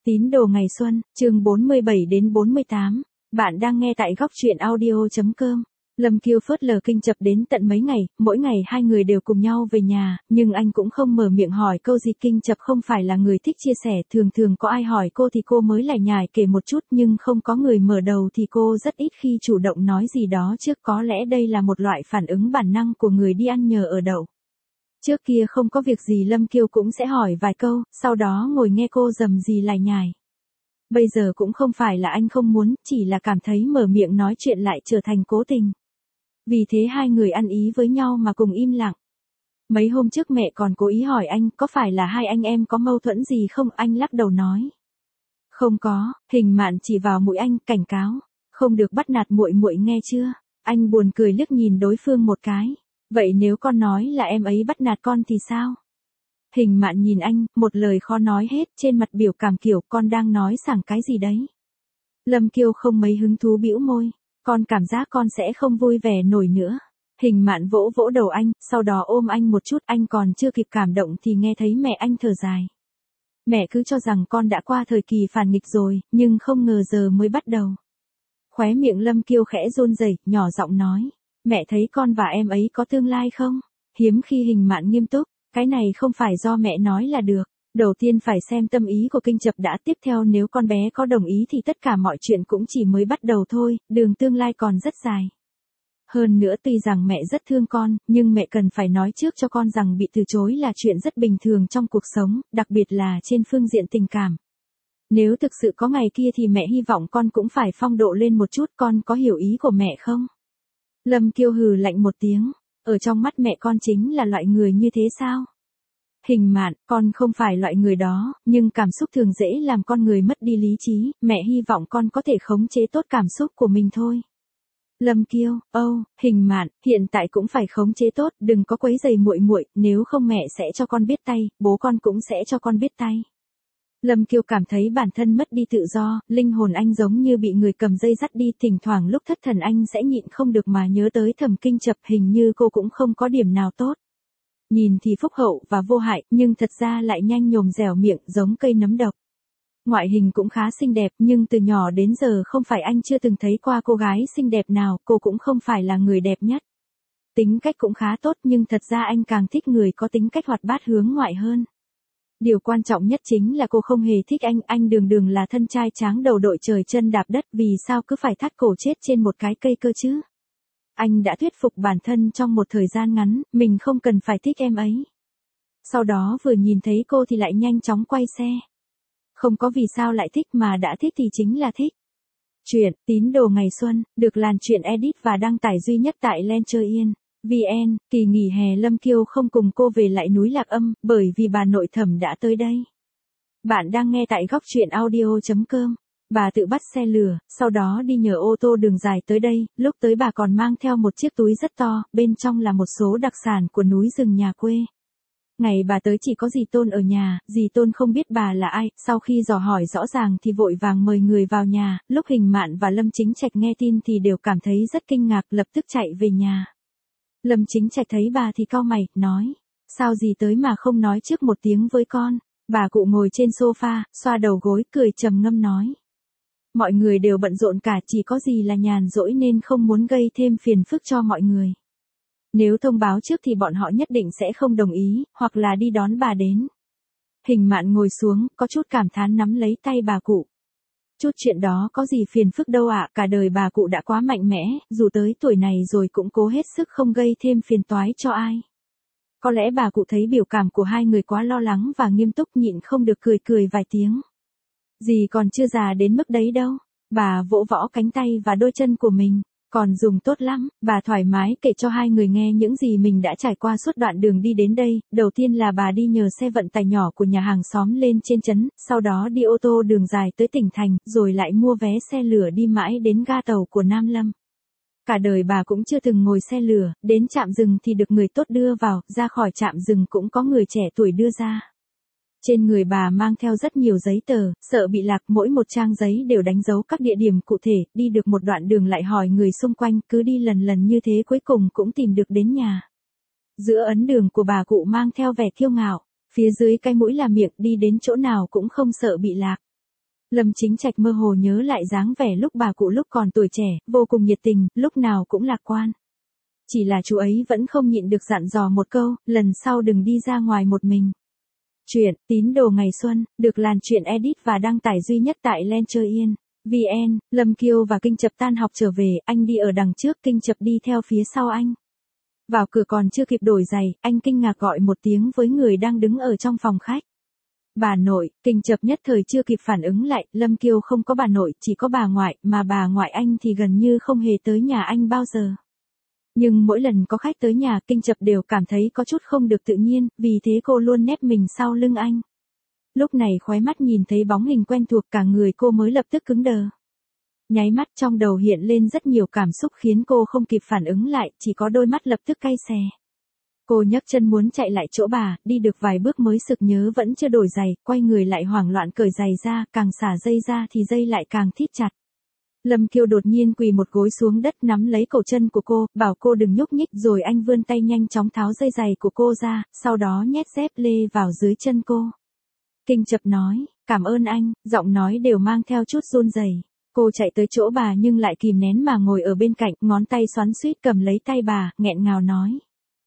Tín đồ ngày xuân, chương 47 đến 48. Bạn đang nghe tại góc truyện audio.com. Lâm Kiêu phớt lờ Kinh Chập đến tận mấy ngày, mỗi ngày hai người đều cùng nhau về nhà, nhưng anh cũng không mở miệng hỏi câu gì. Kinh Chập không phải là người thích chia sẻ, thường có ai hỏi cô thì cô mới lải nhải kể một chút, nhưng không có người mở đầu thì cô rất ít khi chủ động nói gì đó trước. Có lẽ đây là một loại phản ứng bản năng của người đi ăn nhờ ở đậu. Trước kia không có việc gì Lâm Kiêu cũng sẽ hỏi vài câu, sau đó ngồi nghe cô rầm rì lải nhải. Bây giờ cũng không phải là anh không muốn, chỉ là cảm thấy mở miệng nói chuyện lại trở thành cố tình. Vì thế hai người ăn ý với nhau mà cùng im lặng. Mấy hôm trước mẹ còn cố ý hỏi anh có phải là hai anh em có mâu thuẫn gì không, anh lắc đầu nói. Không có. Hình Mạn chỉ vào mũi anh cảnh cáo. Không được bắt nạt muội muội nghe chưa? Anh buồn cười liếc nhìn đối phương một cái. Vậy nếu con nói là em ấy bắt nạt con thì sao? Hình Mạn nhìn anh, một lời khó nói hết, trên mặt biểu cảm kiểu con đang nói sảng cái gì đấy. Lâm Kiêu không mấy hứng thú bĩu môi. Con cảm giác con sẽ không vui vẻ nổi nữa. Hình Mạn vỗ vỗ đầu anh, sau đó ôm anh một chút, anh còn chưa kịp cảm động thì nghe thấy mẹ anh thở dài. Mẹ cứ cho rằng con đã qua thời kỳ phản nghịch rồi, nhưng không ngờ giờ mới bắt đầu. Khóe miệng Lâm Kiêu khẽ run rẩy, nhỏ giọng nói. Mẹ thấy con và em ấy có tương lai không? Hiếm khi Hình Mạn nghiêm túc, cái này không phải do mẹ nói là được. Đầu tiên phải xem tâm ý của Kinh Chập đã, tiếp theo nếu con bé có đồng ý thì tất cả mọi chuyện cũng chỉ mới bắt đầu thôi, đường tương lai còn rất dài. Hơn nữa tuy rằng mẹ rất thương con, nhưng mẹ cần phải nói trước cho con rằng bị từ chối là chuyện rất bình thường trong cuộc sống, đặc biệt là trên phương diện tình cảm. Nếu thực sự có ngày kia thì mẹ hy vọng con cũng phải phong độ lên một chút, con có hiểu ý của mẹ không? Lâm Kiêu hừ lạnh một tiếng, ở trong mắt mẹ con chính là loại người như thế sao? Hình Mạn, con không phải loại người đó, nhưng cảm xúc thường dễ làm con người mất đi lý trí, mẹ hy vọng con có thể khống chế tốt cảm xúc của mình thôi. Lâm Kiêu, Hình Mạn, hiện tại cũng phải khống chế tốt, đừng có quấy rầy muội muội, nếu không mẹ sẽ cho con biết tay, bố con cũng sẽ cho con biết tay. Lâm Kiêu cảm thấy bản thân mất đi tự do, linh hồn anh giống như bị người cầm dây dắt đi, thỉnh thoảng lúc thất thần anh sẽ nhịn không được mà nhớ tới Thẩm Kinh Chập, hình như cô cũng không có điểm nào tốt. Nhìn thì phúc hậu và vô hại, nhưng thật ra lại nhanh nhồm dẻo miệng, giống cây nấm độc. Ngoại hình cũng khá xinh đẹp, nhưng từ nhỏ đến giờ không phải anh chưa từng thấy qua cô gái xinh đẹp nào, cô cũng không phải là người đẹp nhất. Tính cách cũng khá tốt, nhưng thật ra anh càng thích người có tính cách hoạt bát hướng ngoại hơn. Điều quan trọng nhất chính là cô không hề thích anh đường là thân trai tráng đầu đội trời chân đạp đất, vì sao cứ phải thắt cổ chết trên một cái cây cơ chứ? Anh đã thuyết phục bản thân trong một thời gian ngắn, mình không cần phải thích em ấy. Sau đó vừa nhìn thấy cô thì lại nhanh chóng quay xe. Không có vì sao lại thích, mà đã thích thì chính là thích. Chuyện Tín đồ ngày xuân được Làn Chuyện edit và đăng tải duy nhất tại Lencher.vn. Kỳ nghỉ hè Lâm Kiêu không cùng cô về lại núi Lạc Âm, bởi vì bà nội Thẩm đã tới đây. Bạn đang nghe tại góc truyện audio.com. Bà tự bắt xe lửa, sau đó đi nhờ ô tô đường dài tới đây, lúc tới bà còn mang theo một chiếc túi rất to, bên trong là một số đặc sản của núi rừng nhà quê. Ngày bà tới chỉ có dì Tôn ở nhà, dì Tôn không biết bà là ai, sau khi dò hỏi rõ ràng thì vội vàng mời người vào nhà, lúc Hình Mạn và Lâm Chính Trạch nghe tin thì đều cảm thấy rất kinh ngạc, lập tức chạy về nhà. Lâm Chính Trạch thấy bà thì cau mày, nói, sao dì tới mà không nói trước một tiếng với con? Bà cụ ngồi trên sofa, xoa đầu gối, cười trầm ngâm nói. Mọi người đều bận rộn cả, chỉ có dì là nhàn rỗi nên không muốn gây thêm phiền phức cho mọi người. Nếu thông báo trước thì bọn họ nhất định sẽ không đồng ý, hoặc là đi đón bà đến. Hình Mạn ngồi xuống, có chút cảm thán nắm lấy tay bà cụ. Chút chuyện đó có gì phiền phức đâu ạ, cả đời bà cụ đã quá mạnh mẽ, dù tới tuổi này rồi cũng cố hết sức không gây thêm phiền toái cho ai. Có lẽ bà cụ thấy biểu cảm của hai người quá lo lắng và nghiêm túc, nhịn không được cười vài tiếng. Dì còn chưa già đến mức đấy đâu. Bà vỗ võ cánh tay và đôi chân của mình. Còn dùng tốt lắm. Bà thoải mái kể cho hai người nghe những gì mình đã trải qua suốt đoạn đường đi đến đây. Đầu tiên là bà đi nhờ xe vận tải nhỏ của nhà hàng xóm lên trên trấn, sau đó đi ô tô đường dài tới tỉnh thành, rồi lại mua vé xe lửa đi mãi đến ga tàu của Nam Lâm. Cả đời bà cũng chưa từng ngồi xe lửa, đến trạm dừng thì được người tốt đưa vào, ra khỏi trạm dừng cũng có người trẻ tuổi đưa ra. Trên người bà mang theo rất nhiều giấy tờ, sợ bị lạc, mỗi một trang giấy đều đánh dấu các địa điểm cụ thể, đi được một đoạn đường lại hỏi người xung quanh, cứ đi lần như thế cuối cùng cũng tìm được đến nhà. Giữa ấn đường của bà cụ mang theo vẻ kiêu ngạo, phía dưới cái mũi là miệng, đi đến chỗ nào cũng không sợ bị lạc. Lâm Chính Trạch mơ hồ nhớ lại dáng vẻ lúc bà cụ lúc còn tuổi trẻ, vô cùng nhiệt tình, lúc nào cũng lạc quan. Chỉ là chú ấy vẫn không nhịn được dặn dò một câu, lần sau đừng đi ra ngoài một mình. Chuyện Tín đồ ngày xuân, được làn chuyện edit và đăng tải duy nhất tại Lencher.in. VN, Lâm Kiêu và Kinh Chập tan học trở về, anh đi ở đằng trước, Kinh Chập đi theo phía sau anh. Vào cửa còn chưa kịp đổi giày, anh kinh ngạc gọi một tiếng với người đang đứng ở trong phòng khách. Bà nội. Kinh Chập nhất thời chưa kịp phản ứng lại, Lâm Kiêu không có bà nội, chỉ có bà ngoại, mà bà ngoại anh thì gần như không hề tới nhà anh bao giờ. Nhưng mỗi lần có khách tới nhà, Kinh Chập đều cảm thấy có chút không được tự nhiên, vì thế cô luôn nép mình sau lưng anh. Lúc này khóe mắt nhìn thấy bóng hình quen thuộc, cả người cô mới lập tức cứng đờ. Nháy mắt trong đầu hiện lên rất nhiều cảm xúc khiến cô không kịp phản ứng lại, chỉ có đôi mắt lập tức cay xè. Cô nhấc chân muốn chạy lại chỗ bà, đi được vài bước mới sực nhớ vẫn chưa đổi giày, quay người lại hoảng loạn cởi giày ra, càng xả dây ra thì dây lại càng thít chặt. Lâm Kiêu đột nhiên quỳ một gối xuống đất nắm lấy cổ chân của cô, bảo cô đừng nhúc nhích, rồi anh vươn tay nhanh chóng tháo dây giày của cô ra, sau đó nhét dép lê vào dưới chân cô. Kinh Chập nói, cảm ơn anh, giọng nói đều mang theo chút run rẩy. Cô chạy tới chỗ bà nhưng lại kìm nén mà ngồi ở bên cạnh, ngón tay xoắn xuýt cầm lấy tay bà, nghẹn ngào nói.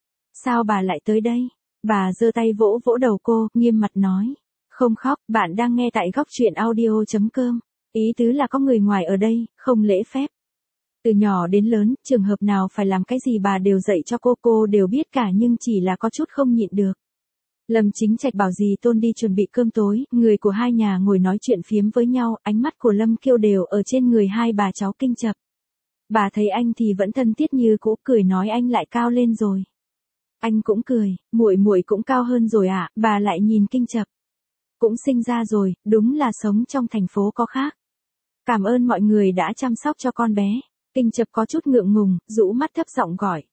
Sao bà lại tới đây? Bà giơ tay vỗ vỗ đầu cô, nghiêm mặt nói. Không khóc, bạn đang nghe tại góc truyện audio.com. Ý tứ là có người ngoài ở đây, không lễ phép. Từ nhỏ đến lớn, trường hợp nào phải làm cái gì bà đều dạy cho cô đều biết cả nhưng chỉ là có chút không nhịn được. Lâm Chính Trạch bảo dì Tôn đi chuẩn bị cơm tối, người của hai nhà ngồi nói chuyện phiếm với nhau, ánh mắt của Lâm Kiêu đều ở trên người hai bà cháu Kinh Chập. Bà thấy anh thì vẫn thân thiết như cũ, cười nói anh lại cao lên rồi. Anh cũng cười, muội muội cũng cao hơn rồi ạ, bà lại nhìn Kinh Chập. Cũng sinh ra rồi, đúng là sống trong thành phố có khác. Cảm ơn mọi người đã chăm sóc cho con bé. Kinh Chập có chút ngượng ngùng, rũ mắt thấp giọng gọi.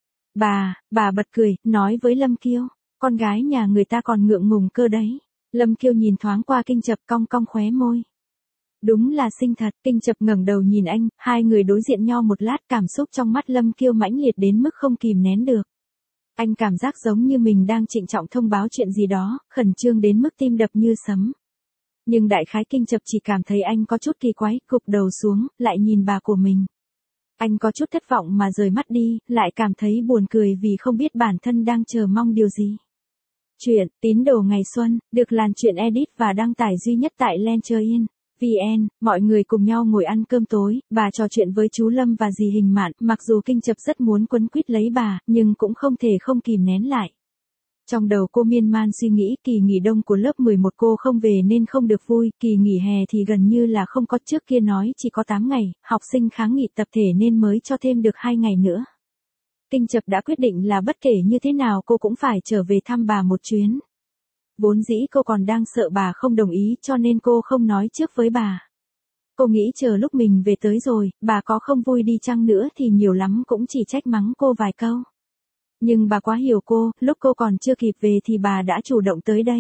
Bà bật cười, nói với Lâm Kiêu, con gái nhà người ta còn ngượng ngùng cơ đấy. Lâm Kiêu nhìn thoáng qua Kinh Chập cong cong khóe môi. Đúng là xinh thật, Kinh Chập ngẩng đầu nhìn anh, hai người đối diện nhau một lát, cảm xúc trong mắt Lâm Kiêu mãnh liệt đến mức không kìm nén được. Anh cảm giác giống như mình đang trịnh trọng thông báo chuyện gì đó, khẩn trương đến mức tim đập như sấm. Nhưng đại khái Kinh Chập chỉ cảm thấy anh có chút kỳ quái, gục đầu xuống, lại nhìn bà của mình. Anh có chút thất vọng mà rời mắt đi, lại cảm thấy buồn cười vì không biết bản thân đang chờ mong điều gì. Chuyện Tín đồ ngày xuân, được làn chuyện edit và đăng tải duy nhất tại Lencher.in. VN, mọi người cùng nhau ngồi ăn cơm tối, bà trò chuyện với chú Lâm và dì Hình Mạn, mặc dù Kinh Chập rất muốn quấn quýt lấy bà, nhưng cũng không thể không kìm nén lại. Trong đầu cô miên man suy nghĩ, kỳ nghỉ đông của lớp 11 cô không về nên không được vui, kỳ nghỉ hè thì gần như là không có, trước kia nói chỉ có 8 ngày, học sinh kháng nghị tập thể nên mới cho thêm được 2 ngày nữa. Kinh Chập đã quyết định là bất kể như thế nào cô cũng phải trở về thăm bà một chuyến. Vốn dĩ cô còn đang sợ bà không đồng ý cho nên cô không nói trước với bà. Cô nghĩ chờ lúc mình về tới rồi, bà có không vui đi chăng nữa thì nhiều lắm cũng chỉ trách mắng cô vài câu. Nhưng bà quá hiểu cô, lúc cô còn chưa kịp về thì bà đã chủ động tới đây.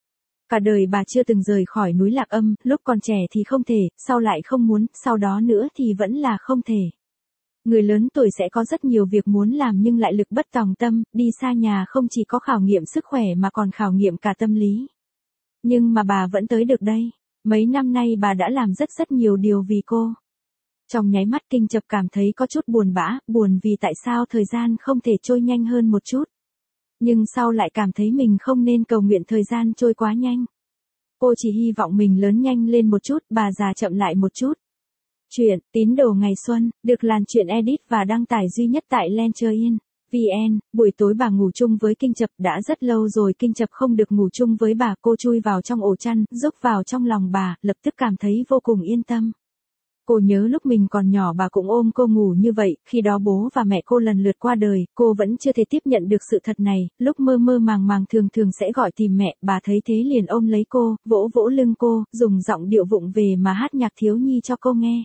Cả đời bà chưa từng rời khỏi núi Lạc Âm, lúc còn trẻ thì không thể, sau lại không muốn, sau đó nữa thì vẫn là không thể. Người lớn tuổi sẽ có rất nhiều việc muốn làm nhưng lại lực bất tòng tâm, đi xa nhà không chỉ có khảo nghiệm sức khỏe mà còn khảo nghiệm cả tâm lý. Nhưng mà bà vẫn tới được đây. Mấy năm nay bà đã làm rất nhiều điều vì cô. Trong nháy mắt Kinh Chập cảm thấy có chút buồn bã, buồn vì tại sao thời gian không thể trôi nhanh hơn một chút. Nhưng sau lại cảm thấy mình không nên cầu nguyện thời gian trôi quá nhanh. Cô chỉ hy vọng mình lớn nhanh lên một chút, bà già chậm lại một chút. Chuyện Tín đồ ngày xuân, được làn chuyện edit và đăng tải duy nhất tại Lencher.in. VN, buổi tối bà ngủ chung với Kinh Chập, đã rất lâu rồi Kinh Chập không được ngủ chung với bà, cô chui vào trong ổ chăn, rúc vào trong lòng bà, lập tức cảm thấy vô cùng yên tâm. Cô nhớ lúc mình còn nhỏ bà cũng ôm cô ngủ như vậy, khi đó bố và mẹ cô lần lượt qua đời, cô vẫn chưa thể tiếp nhận được sự thật này, lúc mơ mơ màng màng thường sẽ gọi tìm mẹ, bà thấy thế liền ôm lấy cô, vỗ vỗ lưng cô, dùng giọng điệu vụng về mà hát nhạc thiếu nhi cho cô nghe.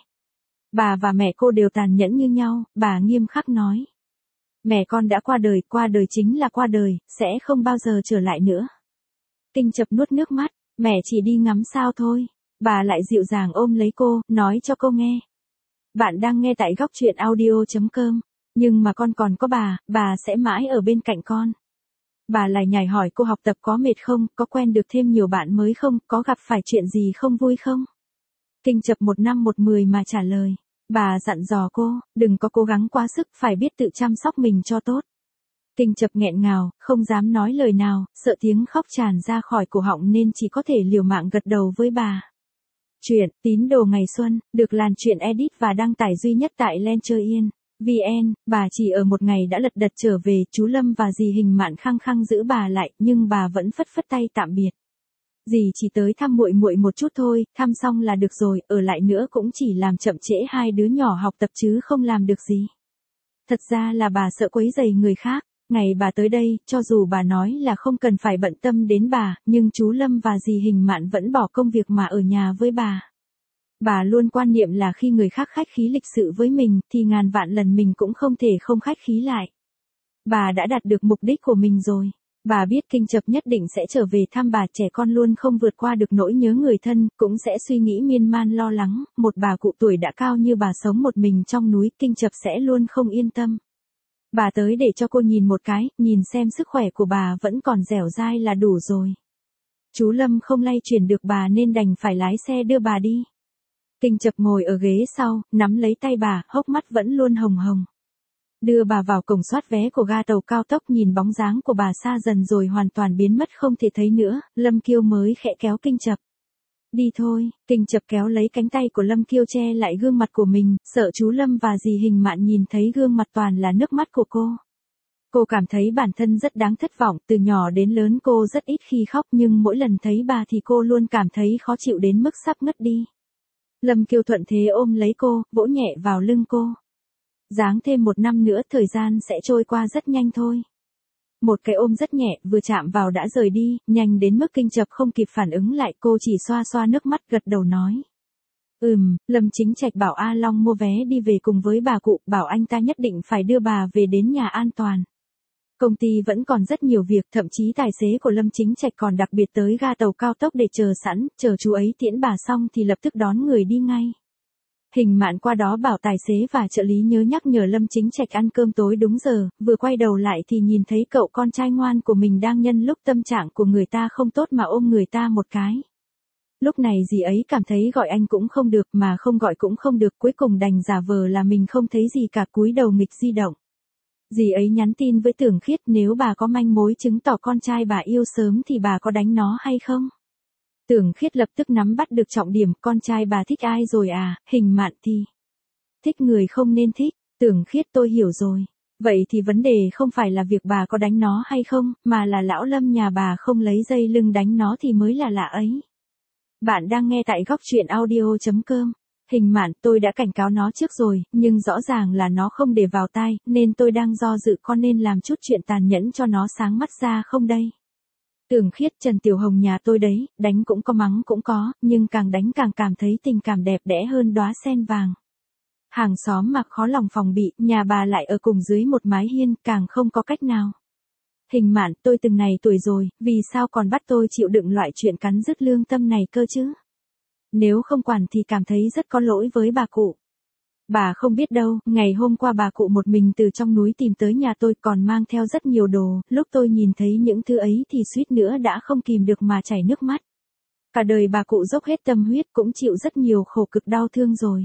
Bà và mẹ cô đều tàn nhẫn như nhau, bà nghiêm khắc nói. Mẹ con đã qua đời chính là qua đời, sẽ không bao giờ trở lại nữa. Kinh Chập nuốt nước mắt, mẹ chỉ đi ngắm sao thôi. Bà lại dịu dàng ôm lấy cô, nói cho cô nghe. Bạn đang nghe tại góc truyện audio.com. Nhưng mà con còn có bà sẽ mãi ở bên cạnh con. Bà lại nhảy hỏi cô học tập có mệt không, có quen được thêm nhiều bạn mới không, có gặp phải chuyện gì không vui không? Kinh Chập một năm một mười mà trả lời. Bà dặn dò cô, đừng có cố gắng quá sức, phải biết tự chăm sóc mình cho tốt. Kinh Chập nghẹn ngào, không dám nói lời nào, sợ tiếng khóc tràn ra khỏi cổ họng nên chỉ có thể liều mạng gật đầu với bà. Chuyện Tín đồ ngày xuân, được Làn Chuyện edit và đăng tải duy nhất tại Lencher.vn. Bà chỉ ở một ngày đã lật đật trở về, chú Lâm và dì Hình Mạn khăng khăng giữ bà lại, nhưng bà vẫn phất phất tay tạm biệt. Dì chỉ tới thăm muội muội một chút thôi, thăm xong là được rồi, ở lại nữa cũng chỉ làm chậm trễ hai đứa nhỏ học tập chứ không làm được gì. Thật ra là bà sợ quấy rầy người khác. Ngày bà tới đây, cho dù bà nói là không cần phải bận tâm đến bà, nhưng chú Lâm và dì Hình Mạn vẫn bỏ công việc mà ở nhà với bà. Bà luôn quan niệm là khi người khác khách khí lịch sự với mình, thì ngàn vạn lần mình cũng không thể không khách khí lại. Bà đã đạt được mục đích của mình rồi. Bà biết Kinh Chập nhất định sẽ trở về thăm bà, trẻ con luôn không vượt qua được nỗi nhớ người thân, cũng sẽ suy nghĩ miên man lo lắng, một bà cụ tuổi đã cao như bà sống một mình trong núi, Kinh Chập sẽ luôn không yên tâm. Bà tới để cho cô nhìn một cái, nhìn xem sức khỏe của bà vẫn còn dẻo dai là đủ rồi. Chú Lâm không lay chuyển được bà nên đành phải lái xe đưa bà đi. Kinh Chập ngồi ở ghế sau, nắm lấy tay bà, hốc mắt vẫn luôn hồng hồng. Đưa bà vào cổng soát vé của ga tàu cao tốc, nhìn bóng dáng của bà xa dần rồi hoàn toàn biến mất không thể thấy nữa, Lâm Kiêu mới khẽ kéo Kinh Chập. Đi thôi, Kinh Chập kéo lấy cánh tay của Lâm Kiêu che lại gương mặt của mình, sợ chú Lâm và dì Hình Mạn nhìn thấy gương mặt toàn là nước mắt của cô. Cô cảm thấy bản thân rất đáng thất vọng, từ nhỏ đến lớn cô rất ít khi khóc nhưng mỗi lần thấy bà thì cô luôn cảm thấy khó chịu đến mức sắp ngất đi. Lâm Kiêu thuận thế ôm lấy cô, vỗ nhẹ vào lưng cô. Giáng thêm một năm nữa thời gian sẽ trôi qua rất nhanh thôi. Một cái ôm rất nhẹ, vừa chạm vào đã rời đi, nhanh đến mức Kinh Chập không kịp phản ứng lại, cô chỉ xoa xoa nước mắt gật đầu nói. Lâm Chính Trạch bảo A Long mua vé đi về cùng với bà cụ, bảo anh ta nhất định phải đưa bà về đến nhà an toàn. Công ty vẫn còn rất nhiều việc, thậm chí tài xế của Lâm Chính Trạch còn đặc biệt tới ga tàu cao tốc để chờ sẵn, chờ chú ấy tiễn bà xong thì lập tức đón người đi ngay. Hình Mạn qua đó bảo tài xế và trợ lý nhớ nhắc nhở Lâm Chính Trạch ăn cơm tối đúng giờ, vừa quay đầu lại thì nhìn thấy cậu con trai ngoan của mình đang nhân lúc tâm trạng của người ta không tốt mà ôm người ta một cái. Lúc này dì ấy cảm thấy gọi anh cũng không được mà không gọi cũng không được, cuối cùng đành giả vờ là mình không thấy gì cả, cúi đầu nghịch di động. Dì ấy nhắn tin với Tưởng Khiết, nếu bà có manh mối chứng tỏ con trai bà yêu sớm thì bà có đánh nó hay không? Tưởng Khiết lập tức nắm bắt được trọng điểm, con trai bà thích ai rồi à? Hình Mạn thì thích người không nên thích. Tưởng Khiết, tôi hiểu rồi. Vậy thì vấn đề không phải là việc bà có đánh nó hay không, mà là lão Lâm nhà bà không lấy dây lưng đánh nó thì mới là lạ ấy. Bạn đang nghe tại góc truyện audio.com. Hình Mạn, tôi đã cảnh cáo nó trước rồi, nhưng rõ ràng là nó không để vào tai, nên tôi đang do dự con nên làm chút chuyện tàn nhẫn cho nó sáng mắt ra không đây. Tưởng Khiết, Trần Tiểu Hồng nhà tôi đấy, đánh cũng có mắng cũng có, nhưng càng đánh càng cảm thấy tình cảm đẹp đẽ hơn đóa sen vàng. Hàng xóm mà khó lòng phòng bị, nhà bà lại ở cùng dưới một mái hiên, càng không có cách nào. Hình Mạn, tôi từng này tuổi rồi, vì sao còn bắt tôi chịu đựng loại chuyện cắn rứt lương tâm này cơ chứ? Nếu không quản thì cảm thấy rất có lỗi với bà cụ. Bà không biết đâu, ngày hôm qua bà cụ một mình từ trong núi tìm tới nhà tôi còn mang theo rất nhiều đồ, lúc tôi nhìn thấy những thứ ấy thì suýt nữa đã không kìm được mà chảy nước mắt. Cả đời bà cụ dốc hết tâm huyết cũng chịu rất nhiều khổ cực đau thương rồi.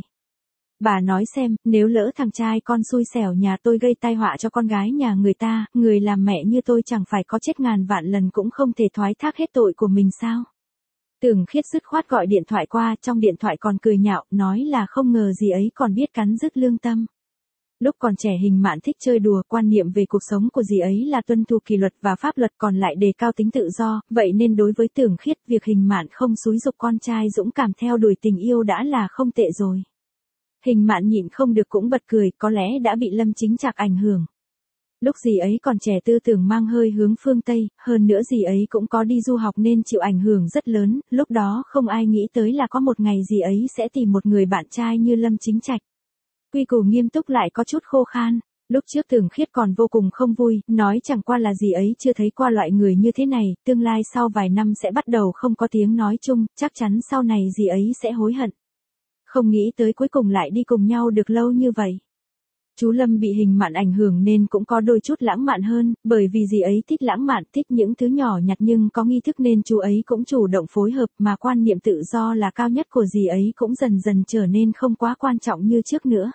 Bà nói xem, nếu lỡ thằng trai con xui xẻo nhà tôi gây tai họa cho con gái nhà người ta, người làm mẹ như tôi chẳng phải có chết ngàn vạn lần cũng không thể thoái thác hết tội của mình sao? Tưởng Khiết dứt khoát gọi điện thoại qua, trong điện thoại còn cười nhạo, nói là không ngờ gì ấy còn biết cắn rứt lương tâm. Lúc còn trẻ Hình Mạn thích chơi đùa, quan niệm về cuộc sống của dì ấy là tuân thủ kỷ luật và pháp luật, còn lại đề cao tính tự do, vậy nên đối với Tưởng Khiết, việc Hình Mạn không xúi giục con trai dũng cảm theo đuổi tình yêu đã là không tệ rồi. Hình Mạn nhịn không được cũng bật cười, có lẽ đã bị Lâm Chính Trạc ảnh hưởng. Lúc dì ấy còn trẻ tư tưởng mang hơi hướng phương Tây, hơn nữa dì ấy cũng có đi du học nên chịu ảnh hưởng rất lớn, lúc đó không ai nghĩ tới là có một ngày dì ấy sẽ tìm một người bạn trai như Lâm Chính Trạch. Quy củ nghiêm túc lại có chút khô khan, lúc trước Tưởng Khiết còn vô cùng không vui, nói chẳng qua là dì ấy chưa thấy qua loại người như thế này, tương lai sau vài năm sẽ bắt đầu không có tiếng nói chung, chắc chắn sau này dì ấy sẽ hối hận. Không nghĩ tới cuối cùng lại đi cùng nhau được lâu như vậy. Chú Lâm bị Hình Mạn ảnh hưởng nên cũng có đôi chút lãng mạn hơn, bởi vì dì ấy thích lãng mạn, thích những thứ nhỏ nhặt nhưng có nghi thức nên chú ấy cũng chủ động phối hợp, mà quan niệm tự do là cao nhất của dì ấy cũng dần dần trở nên không quá quan trọng như trước nữa.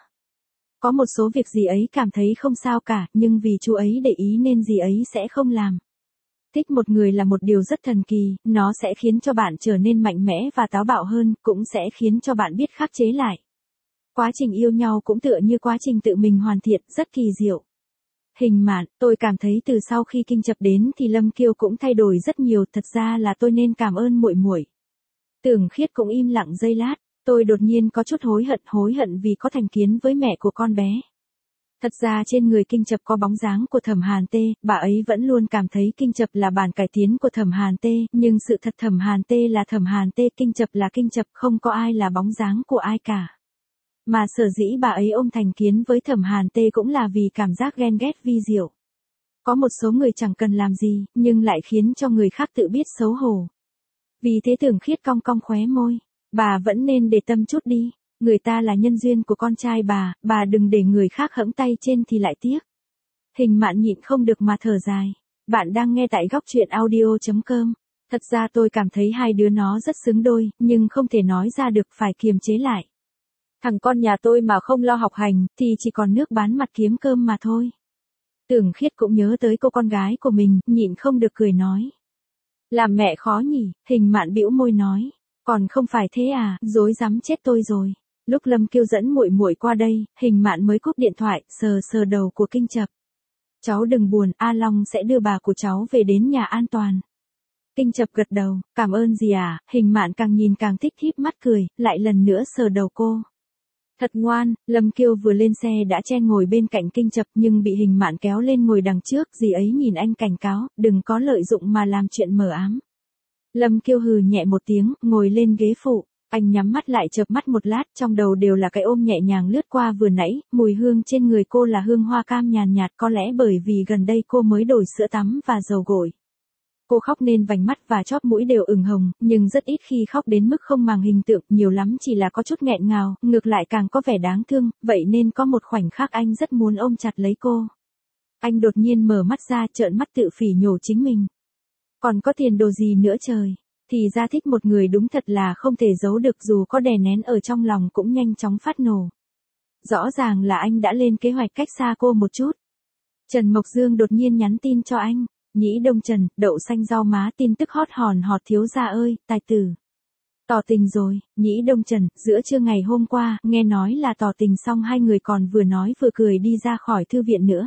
Có một số việc dì ấy cảm thấy không sao cả, nhưng vì chú ấy để ý nên dì ấy sẽ không làm. Thích một người là một điều rất thần kỳ, nó sẽ khiến cho bạn trở nên mạnh mẽ và táo bạo hơn, cũng sẽ khiến cho bạn biết khắc chế lại. Quá trình yêu nhau cũng tựa như quá trình tự mình hoàn thiện, rất kỳ diệu. Hình Mạn, tôi cảm thấy từ sau khi Kinh Chập đến thì Lâm Kiêu cũng thay đổi rất nhiều, thật ra là tôi nên cảm ơn muội muội. Tưởng Khiết cũng im lặng giây lát, tôi đột nhiên có chút hối hận vì có thành kiến với mẹ của con bé. Thật ra trên người Kinh Chập có bóng dáng của Thẩm Hàn Tê, bà ấy vẫn luôn cảm thấy Kinh Chập là bản cải tiến của Thẩm Hàn Tê, nhưng sự thật Thẩm Hàn Tê là Thẩm Hàn Tê, Kinh Chập là Kinh Chập, không có ai là bóng dáng của ai cả. Mà sở dĩ bà ấy ôm thành kiến với Thẩm Hàn Tê cũng là vì cảm giác ghen ghét vi diệu. Có một số người chẳng cần làm gì, nhưng lại khiến cho người khác tự biết xấu hổ. Vì thế Tưởng Khiết cong cong khóe môi, bà vẫn nên để tâm chút đi, người ta là nhân duyên của con trai bà đừng để người khác hẫng tay trên thì lại tiếc. Hình Mạn nhịn không được mà thở dài. Bạn đang nghe tại góc truyện audio.com. Thật ra tôi cảm thấy hai đứa nó rất xứng đôi, nhưng không thể nói ra được, phải kiềm chế lại. Thằng con nhà tôi mà không lo học hành, thì chỉ còn nước bán mặt kiếm cơm mà thôi. Tưởng Khiết cũng nhớ tới cô con gái của mình, nhịn không được cười nói. Làm mẹ khó nhỉ, Hình Mạn bĩu môi nói. Còn không phải thế à, dối dám chết tôi rồi. Lúc Lâm Kiêu dẫn muội muội qua đây, Hình Mạn mới cúp điện thoại, sờ đầu của Kinh Chập. Cháu đừng buồn, A Long sẽ đưa bà của cháu về đến nhà an toàn. Kinh Chập gật đầu, cảm ơn dì à, Hình Mạn càng nhìn càng thích, híp mắt cười, lại lần nữa sờ đầu cô. Thật ngoan, Lâm Kiêu vừa lên xe đã chen ngồi bên cạnh Kinh Chập nhưng bị Hình Mạn kéo lên ngồi đằng trước, dì ấy nhìn anh cảnh cáo, đừng có lợi dụng mà làm chuyện mờ ám. Lâm Kiêu hừ nhẹ một tiếng, ngồi lên ghế phụ. Anh nhắm mắt lại chợp mắt một lát, trong đầu đều là cái ôm nhẹ nhàng lướt qua vừa nãy, mùi hương trên người cô là hương hoa cam nhàn nhạt, có lẽ bởi vì gần đây cô mới đổi sữa tắm và dầu gội. Cô khóc nên vành mắt và chóp mũi đều ửng hồng, nhưng rất ít khi khóc đến mức không màng hình tượng, nhiều lắm chỉ là có chút nghẹn ngào, ngược lại càng có vẻ đáng thương, vậy nên có một khoảnh khắc anh rất muốn ôm chặt lấy cô. Anh đột nhiên mở mắt ra, trợn mắt tự phỉ nhổ chính mình. Còn có tiền đồ gì nữa trời? Thì ra thích một người đúng thật là không thể giấu được, dù có đè nén ở trong lòng cũng nhanh chóng phát nổ. Rõ ràng là anh đã lên kế hoạch cách xa cô một chút. Trần Mộc Dương đột nhiên nhắn tin cho anh. Nhĩ Đông Trần, đậu xanh rau má, tin tức hot hòn hot thiếu gia ơi, tài tử. Tỏ tình rồi, Nhĩ Đông Trần, giữa trưa ngày hôm qua, nghe nói là tỏ tình xong hai người còn vừa nói vừa cười đi ra khỏi thư viện nữa.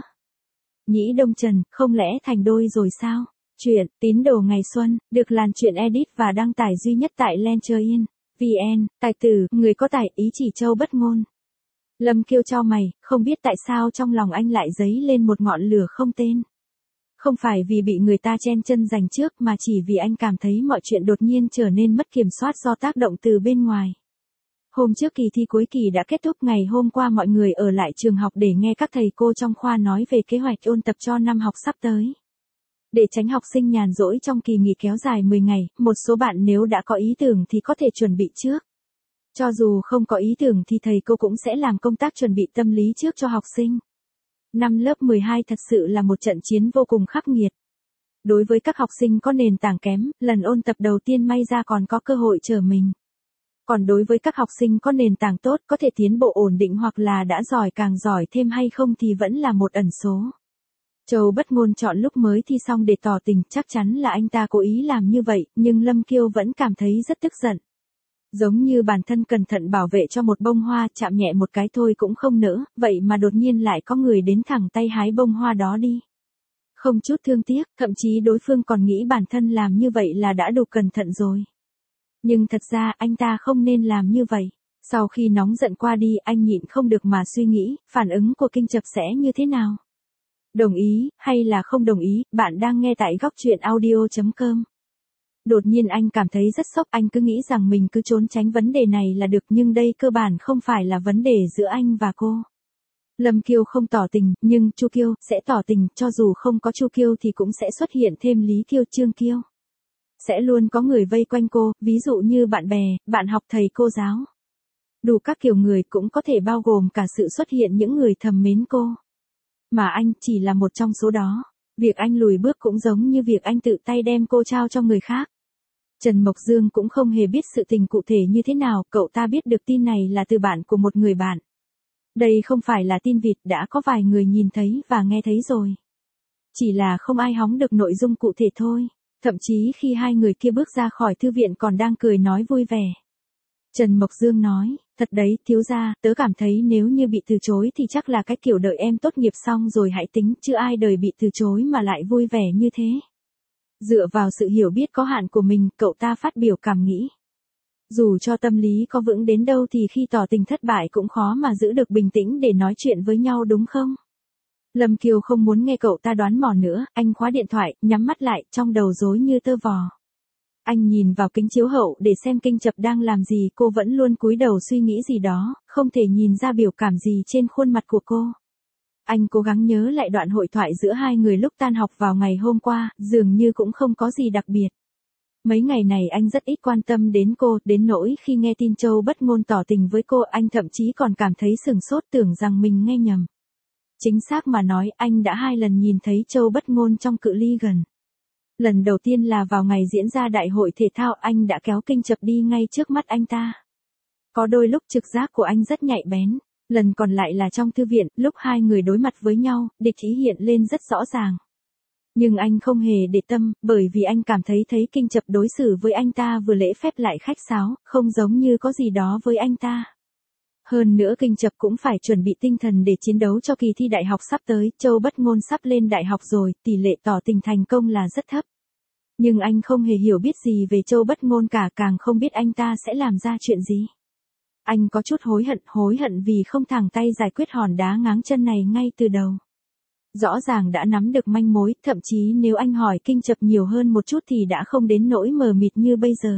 Nhĩ Đông Trần, không lẽ thành đôi rồi sao? Chuyện, tín đồ ngày xuân, được làn chuyện edit và đăng tải duy nhất tại Lencher.vn, tài tử, người có tài, ý chỉ châu bất ngôn. Lâm Kiêu chau mày, không biết tại sao trong lòng anh lại dấy lên một ngọn lửa không tên. Không phải vì bị người ta chen chân giành trước mà chỉ vì anh cảm thấy mọi chuyện đột nhiên trở nên mất kiểm soát do tác động từ bên ngoài. Hôm trước kỳ thi cuối kỳ đã kết thúc, ngày hôm qua mọi người ở lại trường học để nghe các thầy cô trong khoa nói về kế hoạch ôn tập cho năm học sắp tới. Để tránh học sinh nhàn rỗi trong kỳ nghỉ kéo dài 10 ngày, một số bạn nếu đã có ý tưởng thì có thể chuẩn bị trước. Cho dù không có ý tưởng thì thầy cô cũng sẽ làm công tác chuẩn bị tâm lý trước cho học sinh. Năm lớp 12 thật sự là một trận chiến vô cùng khắc nghiệt. Đối với các học sinh có nền tảng kém, lần ôn tập đầu tiên may ra còn có cơ hội trở mình. Còn đối với các học sinh có nền tảng tốt, có thể tiến bộ ổn định hoặc là đã giỏi càng giỏi thêm hay không thì vẫn là một ẩn số. Châu Bất Ngôn chọn lúc mới thi xong để tỏ tình, chắc chắn là anh ta cố ý làm như vậy, nhưng Lâm Kiêu vẫn cảm thấy rất tức giận. Giống như bản thân cẩn thận bảo vệ cho một bông hoa, chạm nhẹ một cái thôi cũng không nỡ, vậy mà đột nhiên lại có người đến thẳng tay hái bông hoa đó đi. Không chút thương tiếc, thậm chí đối phương còn nghĩ bản thân làm như vậy là đã đủ cẩn thận rồi. Nhưng thật ra anh ta không nên làm như vậy. Sau khi nóng giận qua đi, anh nhịn không được mà suy nghĩ, phản ứng của Kinh Chập sẽ như thế nào? Đồng ý, hay là không đồng ý, bạn đang nghe tại góc truyện audio.com. Đột nhiên anh cảm thấy rất sốc, anh cứ nghĩ rằng mình cứ trốn tránh vấn đề này là được, nhưng đây cơ bản không phải là vấn đề giữa anh và cô. Lâm Kiêu không tỏ tình, nhưng Chu Kiêu sẽ tỏ tình, cho dù không có Chu Kiêu thì cũng sẽ xuất hiện thêm Lý Kiêu, Trương Kiêu. Sẽ luôn có người vây quanh cô, ví dụ như bạn bè, bạn học, thầy cô giáo. Đủ các kiểu người, cũng có thể bao gồm cả sự xuất hiện những người thầm mến cô. Mà anh chỉ là một trong số đó. Việc anh lùi bước cũng giống như việc anh tự tay đem cô trao cho người khác. Trần Mộc Dương cũng không hề biết sự tình cụ thể như thế nào, cậu ta biết được tin này là từ bạn của một người bạn. Đây không phải là tin vịt, đã có vài người nhìn thấy và nghe thấy rồi. Chỉ là không ai hóng được nội dung cụ thể thôi. Thậm chí khi hai người kia bước ra khỏi thư viện còn đang cười nói vui vẻ. Trần Mộc Dương nói, thật đấy, thiếu gia, tớ cảm thấy nếu như bị từ chối thì chắc là cái kiểu đợi em tốt nghiệp xong rồi hãy tính, chứ ai đời bị từ chối mà lại vui vẻ như thế. Dựa vào sự hiểu biết có hạn của mình, cậu ta phát biểu cảm nghĩ. Dù cho tâm lý có vững đến đâu thì khi tỏ tình thất bại cũng khó mà giữ được bình tĩnh để nói chuyện với nhau đúng không? Lâm Kiều không muốn nghe cậu ta đoán mò nữa, anh khóa điện thoại, nhắm mắt lại, trong đầu rối như tơ vò. Anh nhìn vào kính chiếu hậu để xem Kinh Chập đang làm gì, cô vẫn luôn cúi đầu suy nghĩ gì đó, không thể nhìn ra biểu cảm gì trên khuôn mặt của cô. Anh cố gắng nhớ lại đoạn hội thoại giữa hai người lúc tan học vào ngày hôm qua, dường như cũng không có gì đặc biệt. Mấy ngày này anh rất ít quan tâm đến cô, đến nỗi khi nghe tin Châu Bất Ngôn tỏ tình với cô, anh thậm chí còn cảm thấy sửng sốt, tưởng rằng mình nghe nhầm. Chính xác mà nói, anh đã 2 lần nhìn thấy Châu Bất Ngôn trong cự ly gần. Lần đầu tiên là vào ngày diễn ra đại hội thể thao, anh đã kéo Kinh Chập đi ngay trước mắt anh ta. Có đôi lúc trực giác của anh rất nhạy bén. Lần còn lại là trong thư viện, lúc hai người đối mặt với nhau, địch ý hiện lên rất rõ ràng. Nhưng anh không hề để tâm, bởi vì anh cảm thấy Kinh Chập đối xử với anh ta vừa lễ phép lại khách sáo, không giống như có gì đó với anh ta. Hơn nữa Kinh Chập cũng phải chuẩn bị tinh thần để chiến đấu cho kỳ thi đại học sắp tới, Châu Bất Ngôn sắp lên đại học rồi, tỷ lệ tỏ tình thành công là rất thấp. Nhưng anh không hề hiểu biết gì về Châu Bất Ngôn cả, càng không biết anh ta sẽ làm ra chuyện gì. Anh có chút hối hận vì không thẳng tay giải quyết hòn đá ngáng chân này ngay từ đầu. Rõ ràng đã nắm được manh mối, thậm chí nếu anh hỏi Kinh Chập nhiều hơn một chút thì đã không đến nỗi mờ mịt như bây giờ.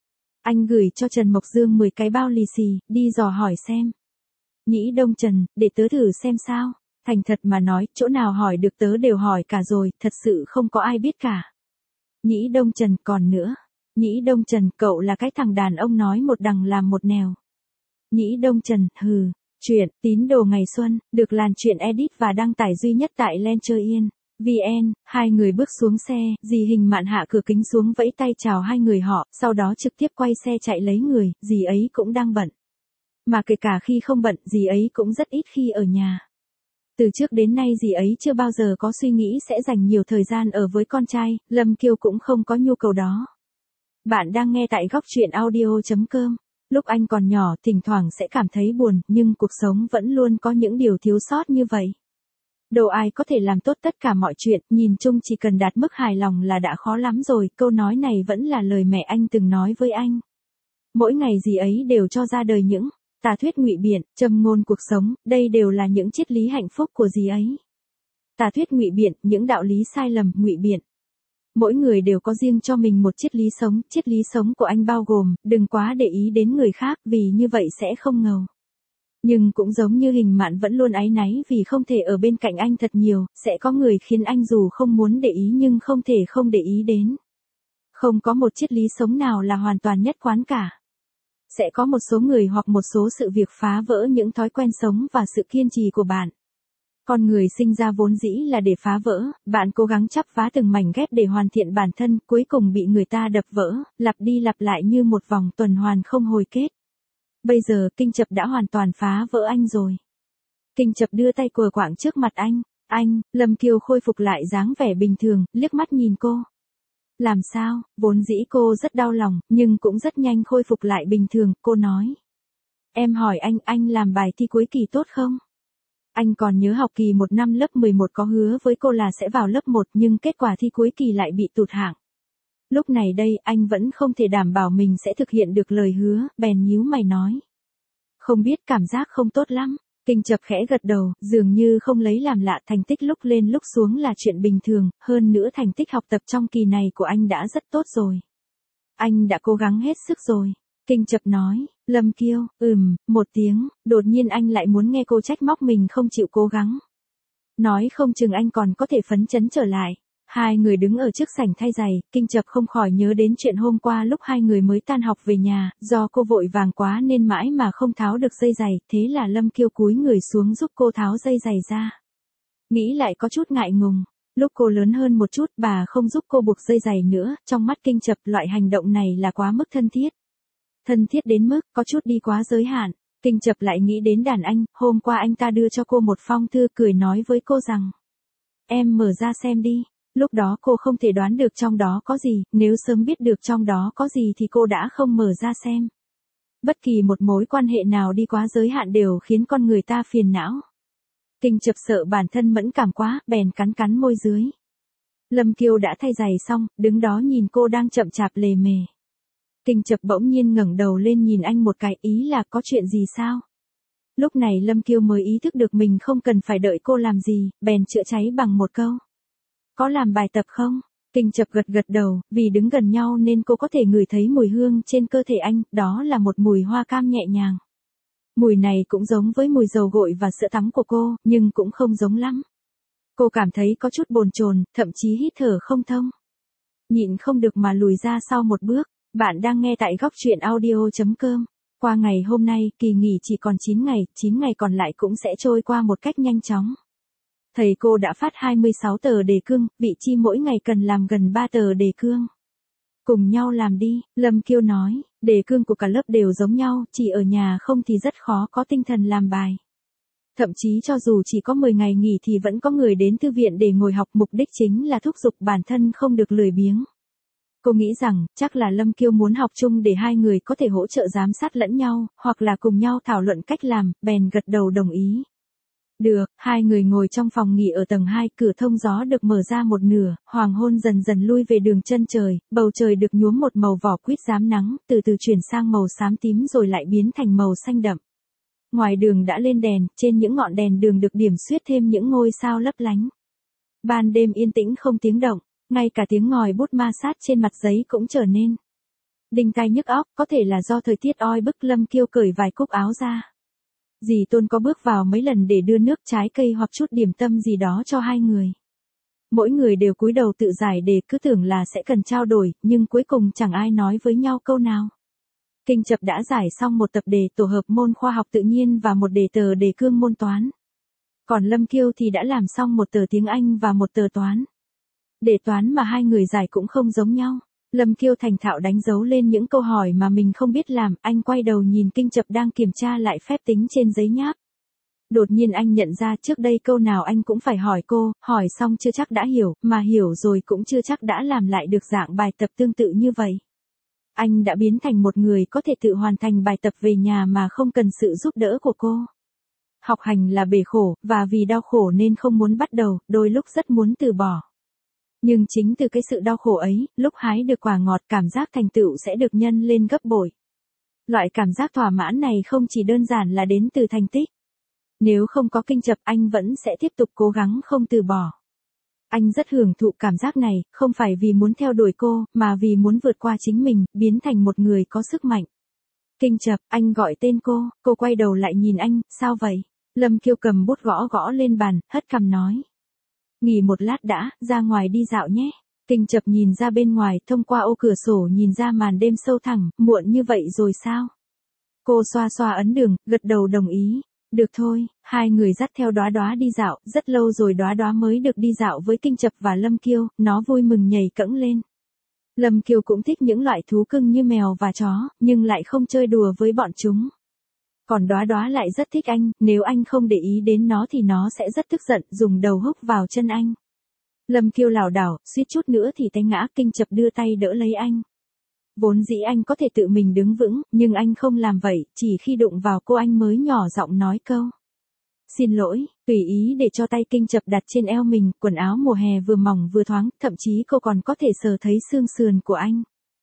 Anh gửi cho Trần Mộc Dương 10 cái bao lì xì, đi dò hỏi xem. Nhĩ Đông Trần, để tớ thử xem sao. Thành thật mà nói, chỗ nào hỏi được tớ đều hỏi cả rồi, thật sự không có ai biết cả. Nhĩ Đông Trần, còn nữa. Nhĩ Đông Trần, cậu là cái thằng đàn ông nói một đằng làm một nẻo. Nhĩ Đông Trần, hừ. Chuyện, tín đồ ngày xuân, được làn chuyện edit và đăng tải duy nhất tại Lencher.vn. Hai người bước xuống xe, dì Hình Mạn hạ cửa kính xuống vẫy tay chào hai người họ, sau đó trực tiếp quay xe chạy lấy người, dì ấy cũng đang bận. Mà kể cả khi không bận, dì ấy cũng rất ít khi ở nhà. Từ trước đến nay dì ấy chưa bao giờ có suy nghĩ sẽ dành nhiều thời gian ở với con trai, Lâm Kiều cũng không có nhu cầu đó. Bạn đang nghe tại góc truyện audio.com. Lúc anh còn nhỏ, thỉnh thoảng sẽ cảm thấy buồn, nhưng cuộc sống vẫn luôn có những điều thiếu sót như vậy. Đâu ai có thể làm tốt tất cả mọi chuyện, nhìn chung chỉ cần đạt mức hài lòng là đã khó lắm rồi, câu nói này vẫn là lời mẹ anh từng nói với anh. Mỗi ngày dì ấy đều cho ra đời những tà thuyết ngụy biện, châm ngôn cuộc sống, đây đều là những triết lý hạnh phúc của dì ấy. Tà thuyết ngụy biện, những đạo lý sai lầm ngụy biện. Mỗi người đều có riêng cho mình một triết lý sống của anh bao gồm, đừng quá để ý đến người khác vì như vậy sẽ không ngầu. Nhưng cũng giống như Hình Mạn vẫn luôn áy náy vì không thể ở bên cạnh anh thật nhiều, sẽ có người khiến anh dù không muốn để ý nhưng không thể không để ý đến. Không có một triết lý sống nào là hoàn toàn nhất quán cả. Sẽ có một số người hoặc một số sự việc phá vỡ những thói quen sống và sự kiên trì của bạn. Con người sinh ra vốn dĩ là để phá vỡ, bạn cố gắng chắp vá từng mảnh ghép để hoàn thiện bản thân, cuối cùng bị người ta đập vỡ, lặp đi lặp lại như một vòng tuần hoàn không hồi kết. Bây giờ Kinh Chập đã hoàn toàn phá vỡ anh rồi. Kinh Chập đưa tay quờ quạng trước mặt anh, Lâm Kiều khôi phục lại dáng vẻ bình thường, liếc mắt nhìn cô. Làm sao, vốn dĩ cô rất đau lòng, nhưng cũng rất nhanh khôi phục lại bình thường, cô nói. Em hỏi anh làm bài thi cuối kỳ tốt không? Anh còn nhớ học kỳ 1 năm lớp 11 có hứa với cô là sẽ vào lớp 1 nhưng kết quả thi cuối kỳ lại bị tụt hạng. Lúc này đây anh vẫn không thể đảm bảo mình sẽ thực hiện được lời hứa, bèn nhíu mày nói. Không biết, cảm giác không tốt lắm. Kinh Chập khẽ gật đầu, dường như không lấy làm lạ, thành tích lúc lên lúc xuống là chuyện bình thường, hơn nữa thành tích học tập trong kỳ này của anh đã rất tốt rồi. Anh đã cố gắng hết sức rồi. Kinh Chập nói, Lâm Kiều, một tiếng, đột nhiên anh lại muốn nghe cô trách móc mình không chịu cố gắng. Nói không chừng anh còn có thể phấn chấn trở lại. Hai người đứng ở trước sảnh thay giày, Kinh Chập không khỏi nhớ đến chuyện hôm qua lúc hai người mới tan học về nhà, do cô vội vàng quá nên mãi mà không tháo được dây giày, thế là Lâm Kiêu cúi người xuống giúp cô tháo dây giày ra. Nghĩ lại có chút ngại ngùng, lúc cô lớn hơn một chút bà không giúp cô buộc dây giày nữa, trong mắt Kinh Chập loại hành động này là quá mức thân thiết. Thân thiết đến mức có chút đi quá giới hạn. Kinh Chập lại nghĩ đến đàn anh, hôm qua anh ta đưa cho cô một phong thư cười nói với cô rằng: em mở ra xem đi. Lúc đó cô không thể đoán được trong đó có gì, nếu sớm biết được trong đó có gì thì cô đã không mở ra xem. Bất kỳ một mối quan hệ nào đi quá giới hạn đều khiến con người ta phiền não. Kinh Chập sợ bản thân mẫn cảm quá, bèn cắn cắn môi dưới. Lâm Kiêu đã thay giày xong, đứng đó nhìn cô đang chậm chạp lề mề. Kinh Chập bỗng nhiên ngẩng đầu lên nhìn anh một cái, ý là có chuyện gì sao? Lúc này Lâm Kiêu mới ý thức được mình không cần phải đợi cô làm gì, bèn chữa cháy bằng một câu: có làm bài tập không? Kinh Chập gật gật đầu, vì đứng gần nhau nên cô có thể ngửi thấy mùi hương trên cơ thể anh, đó là một mùi hoa cam nhẹ nhàng. Mùi này cũng giống với mùi dầu gội và sữa tắm của cô, nhưng cũng không giống lắm. Cô cảm thấy có chút bồn chồn, thậm chí hít thở không thông. Nhịn không được mà lùi ra sau một bước. Bạn đang nghe tại góc truyện audio.com. Qua ngày hôm nay, kỳ nghỉ chỉ còn 9 ngày còn lại cũng sẽ trôi qua một cách nhanh chóng. Thầy cô đã phát 26 tờ đề cương, vị chi mỗi ngày cần làm gần 3 tờ đề cương. Cùng nhau làm đi, Lâm Kiêu nói, đề cương của cả lớp đều giống nhau, chỉ ở nhà không thì rất khó có tinh thần làm bài. Thậm chí cho dù chỉ có 10 ngày nghỉ thì vẫn có người đến thư viện để ngồi học, mục đích chính là thúc giục bản thân không được lười biếng. Cô nghĩ rằng, chắc là Lâm Kiêu muốn học chung để hai người có thể hỗ trợ giám sát lẫn nhau, hoặc là cùng nhau thảo luận cách làm, bèn gật đầu đồng ý. Được, hai người ngồi trong phòng nghỉ ở tầng 2, cửa thông gió được mở ra một nửa, hoàng hôn dần dần lui về đường chân trời, bầu trời được nhuốm một màu vỏ quýt rám nắng, từ từ chuyển sang màu xám tím rồi lại biến thành màu xanh đậm. Ngoài đường đã lên đèn, trên những ngọn đèn đường được điểm xuyết thêm những ngôi sao lấp lánh. Ban đêm yên tĩnh không tiếng động, ngay cả tiếng ngòi bút ma sát trên mặt giấy cũng trở nên đinh tai nhức óc, có thể là do thời tiết oi bức. Lâm Kiêu cởi vài cúc áo ra. Dì Tôn có bước vào mấy lần để đưa nước trái cây hoặc chút điểm tâm gì đó cho hai người. Mỗi người đều cúi đầu tự giải đề, cứ tưởng là sẽ cần trao đổi, nhưng cuối cùng chẳng ai nói với nhau câu nào. Kinh Chập đã giải xong một tập đề tổ hợp môn khoa học tự nhiên và một tờ đề cương môn toán. Còn Lâm Kiêu thì đã làm xong một tờ tiếng Anh và một tờ toán. Đề toán mà hai người giải cũng không giống nhau. Lâm Kiêu thành thạo đánh dấu lên những câu hỏi mà mình không biết làm, anh quay đầu nhìn Kinh Chập đang kiểm tra lại phép tính trên giấy nháp. Đột nhiên anh nhận ra trước đây câu nào anh cũng phải hỏi cô, hỏi xong chưa chắc đã hiểu, mà hiểu rồi cũng chưa chắc đã làm lại được dạng bài tập tương tự như vậy. Anh đã biến thành một người có thể tự hoàn thành bài tập về nhà mà không cần sự giúp đỡ của cô. Học hành là bể khổ, và vì đau khổ nên không muốn bắt đầu, đôi lúc rất muốn từ bỏ. Nhưng chính từ cái sự đau khổ ấy, lúc hái được quả ngọt, cảm giác thành tựu sẽ được nhân lên gấp bội. Loại cảm giác thỏa mãn này không chỉ đơn giản là đến từ thành tích. Nếu không có Kinh Chập, anh vẫn sẽ tiếp tục cố gắng không từ bỏ. Anh rất hưởng thụ cảm giác này, không phải vì muốn theo đuổi cô, mà vì muốn vượt qua chính mình, biến thành một người có sức mạnh. Kinh Chập, anh gọi tên cô quay đầu lại nhìn anh, sao vậy? Lâm Kiêu cầm bút gõ gõ lên bàn, hất cằm nói. Nghỉ một lát đã, ra ngoài đi dạo nhé. Kinh Chập nhìn ra bên ngoài, thông qua ô cửa sổ nhìn ra màn đêm sâu thẳm, muộn như vậy rồi sao? Cô xoa xoa ấn đường, gật đầu đồng ý. Được thôi, hai người dắt theo Đóa Đóa đi dạo, rất lâu rồi Đóa Đóa mới được đi dạo với Kinh Chập và Lâm Kiêu, nó vui mừng nhảy cẫng lên. Lâm Kiêu cũng thích những loại thú cưng như mèo và chó, nhưng lại không chơi đùa với bọn chúng. Còn Đóa Đóa lại rất thích anh, nếu anh không để ý đến nó thì nó sẽ rất tức giận, dùng đầu húc vào chân anh. Lâm Kiêu lảo đảo, suýt chút nữa thì té ngã. Kinh Chập đưa tay đỡ lấy anh. Vốn dĩ anh có thể tự mình đứng vững, nhưng anh không làm vậy, chỉ khi đụng vào cô anh mới nhỏ giọng nói câu. Xin lỗi, tùy ý để cho tay Kinh Chập đặt trên eo mình, quần áo mùa hè vừa mỏng vừa thoáng, thậm chí cô còn có thể sờ thấy xương sườn của anh.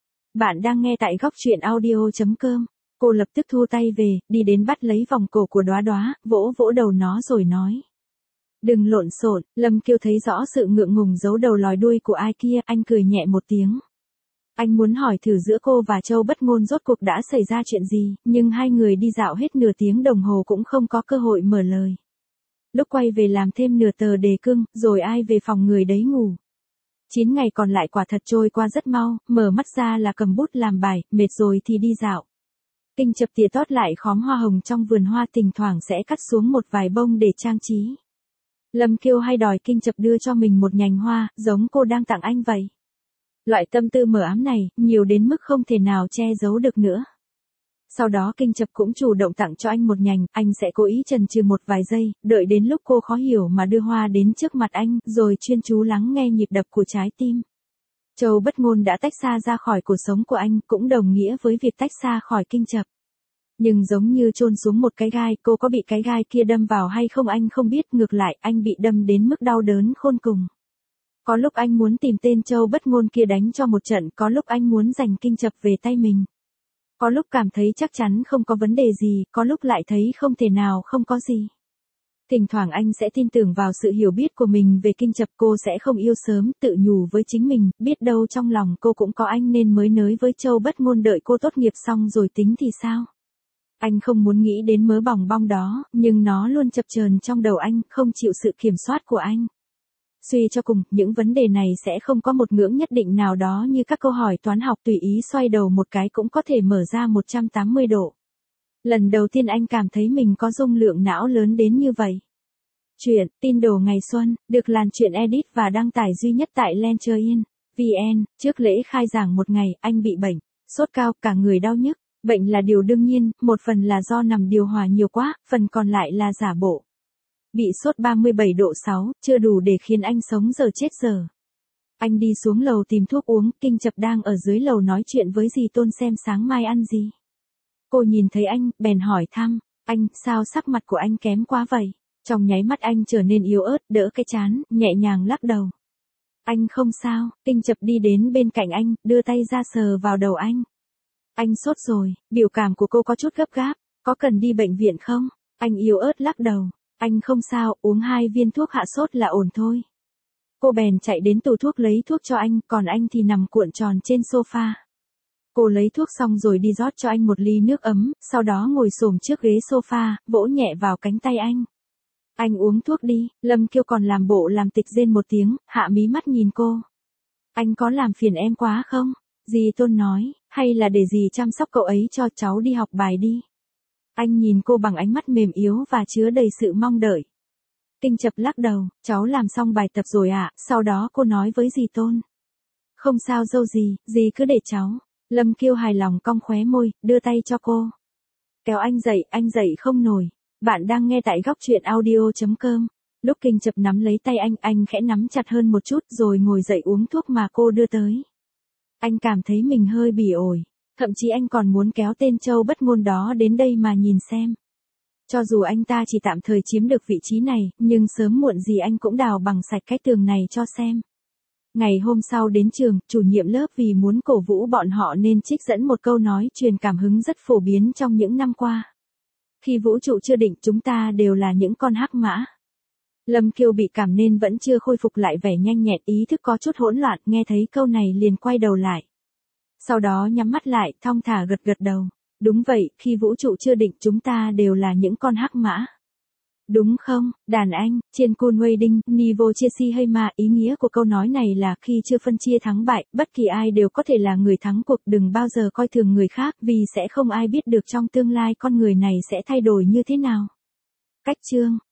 Bạn đang nghe tại góc truyện audio.com. Cô lập tức thu tay về, đi đến bắt lấy vòng cổ của Đóa Đóa, vỗ vỗ đầu nó rồi nói. Đừng lộn xộn. Lâm Kiêu thấy rõ sự ngượng ngùng giấu đầu lòi đuôi của ai kia, anh cười nhẹ một tiếng. Anh muốn hỏi thử giữa cô và Châu Bất Ngôn rốt cuộc đã xảy ra chuyện gì, nhưng hai người đi dạo hết nửa tiếng đồng hồ cũng không có cơ hội mở lời. Lúc quay về làm thêm nửa tờ đề cương, rồi ai về phòng người đấy ngủ. 9 ngày còn lại quả thật trôi qua rất mau, mở mắt ra là cầm bút làm bài, mệt rồi thì đi dạo. Kinh Chập tỉa tót lại khóm hoa hồng trong vườn hoa, thỉnh thoảng sẽ cắt xuống một vài bông để trang trí. Lâm Kiêu hay đòi Kinh Chập đưa cho mình một nhành hoa, giống cô đang tặng anh vậy. Loại tâm tư mờ ám này, nhiều đến mức không thể nào che giấu được nữa. Sau đó Kinh Chập cũng chủ động tặng cho anh một nhành, anh sẽ cố ý chần chừ một vài giây, đợi đến lúc cô khó hiểu mà đưa hoa đến trước mặt anh, rồi chuyên chú lắng nghe nhịp đập của trái tim. Châu Bất Ngôn đã tách xa ra khỏi cuộc sống của anh, cũng đồng nghĩa với việc tách xa khỏi Kinh Chập. Nhưng giống như chôn xuống một cái gai, cô có bị cái gai kia đâm vào hay không anh không biết, ngược lại anh bị đâm đến mức đau đớn khôn cùng. Có lúc anh muốn tìm tên Châu Bất Ngôn kia đánh cho một trận, có lúc anh muốn giành Kinh Chập về tay mình. Có lúc cảm thấy chắc chắn không có vấn đề gì, có lúc lại thấy không thể nào không có gì. Thỉnh thoảng anh sẽ tin tưởng vào sự hiểu biết của mình về Kinh Chập, cô sẽ không yêu sớm, tự nhủ với chính mình, biết đâu trong lòng cô cũng có anh nên mới nới với Châu Bất Ngôn đợi cô tốt nghiệp xong rồi tính thì sao. Anh không muốn nghĩ đến mớ bòng bong đó, nhưng nó luôn chập chờn trong đầu anh, không chịu sự kiểm soát của anh. Suy cho cùng, những vấn đề này sẽ không có một ngưỡng nhất định nào đó như các câu hỏi toán học tùy ý xoay đầu một cái cũng có thể mở ra 180 độ. Lần đầu tiên anh cảm thấy mình có dung lượng não lớn đến như vậy. Chuyện, tin đồ ngày xuân, được Làn Chuyện edit và đăng tải duy nhất tại Lencher.vn. Trước lễ khai giảng một ngày, anh bị bệnh, sốt cao, cả người đau nhức. Bệnh là điều đương nhiên, một phần là do nằm điều hòa nhiều quá, phần còn lại là giả bộ. Bị sốt 37 độ 6, chưa đủ để khiến anh sống giờ chết giờ. Anh đi xuống lầu tìm thuốc uống, Kinh Chập đang ở dưới lầu nói chuyện với dì Tôn xem sáng mai ăn gì. Cô nhìn thấy anh, bèn hỏi thăm, anh, sao sắc mặt của anh kém quá vậy? Trong nháy mắt anh trở nên yếu ớt, đỡ cái trán, nhẹ nhàng lắc đầu. Anh không sao, Kinh Chập đi đến bên cạnh anh, đưa tay ra sờ vào đầu anh. Anh sốt rồi, biểu cảm của cô có chút gấp gáp, có cần đi bệnh viện không? Anh yếu ớt lắc đầu, anh không sao, uống 2 viên thuốc hạ sốt là ổn thôi. Cô bèn chạy đến tủ thuốc lấy thuốc cho anh, còn anh thì nằm cuộn tròn trên sofa. Cô lấy thuốc xong rồi đi rót cho anh một ly nước ấm, sau đó ngồi xổm trước ghế sofa, vỗ nhẹ vào cánh tay anh. Anh uống thuốc đi, Lâm Kiêu còn làm bộ làm tịch rên một tiếng, hạ mí mắt nhìn cô. Anh có làm phiền em quá không? Dì Tôn nói, hay là để dì chăm sóc cậu ấy cho cháu đi học bài đi. Anh nhìn cô bằng ánh mắt mềm yếu và chứa đầy sự mong đợi. Kinh Chập lắc đầu, cháu làm xong bài tập rồi ạ, sau đó cô nói với dì Tôn. Không sao dâu dì, dì cứ để cháu. Lâm Kiêu hài lòng cong khóe môi, đưa tay cho cô. Kéo anh dậy không nổi. Bạn đang nghe tại góc truyện audio.com. Lúc Kinh Chập nắm lấy tay anh khẽ nắm chặt hơn một chút rồi ngồi dậy uống thuốc mà cô đưa tới. Anh cảm thấy mình hơi bỉ ổi, thậm chí anh còn muốn kéo tên Châu Bất Ngôn đó đến đây mà nhìn xem. Cho dù anh ta chỉ tạm thời chiếm được vị trí này, nhưng sớm muộn gì anh cũng đào bằng sạch cái tường này cho xem. Ngày hôm sau đến trường, chủ nhiệm lớp vì muốn cổ vũ bọn họ nên trích dẫn một câu nói truyền cảm hứng rất phổ biến trong những năm qua. Khi vũ trụ chưa định, chúng ta đều là những con hắc mã. Lâm Kiêu bị cảm nên vẫn chưa khôi phục lại vẻ nhanh nhẹn, ý thức có chút hỗn loạn, nghe thấy câu này liền quay đầu lại. Sau đó nhắm mắt lại, thong thả gật đầu. Đúng vậy, khi vũ trụ chưa định chúng ta đều là những con hắc mã. Đúng không, đàn anh, trên Cool Wedding, Nivo chia si hay mà, ý nghĩa của câu nói này là khi chưa phân chia thắng bại, bất kỳ ai đều có thể là người thắng cuộc, đừng bao giờ coi thường người khác vì sẽ không ai biết được trong tương lai con người này sẽ thay đổi như thế nào. Cách chương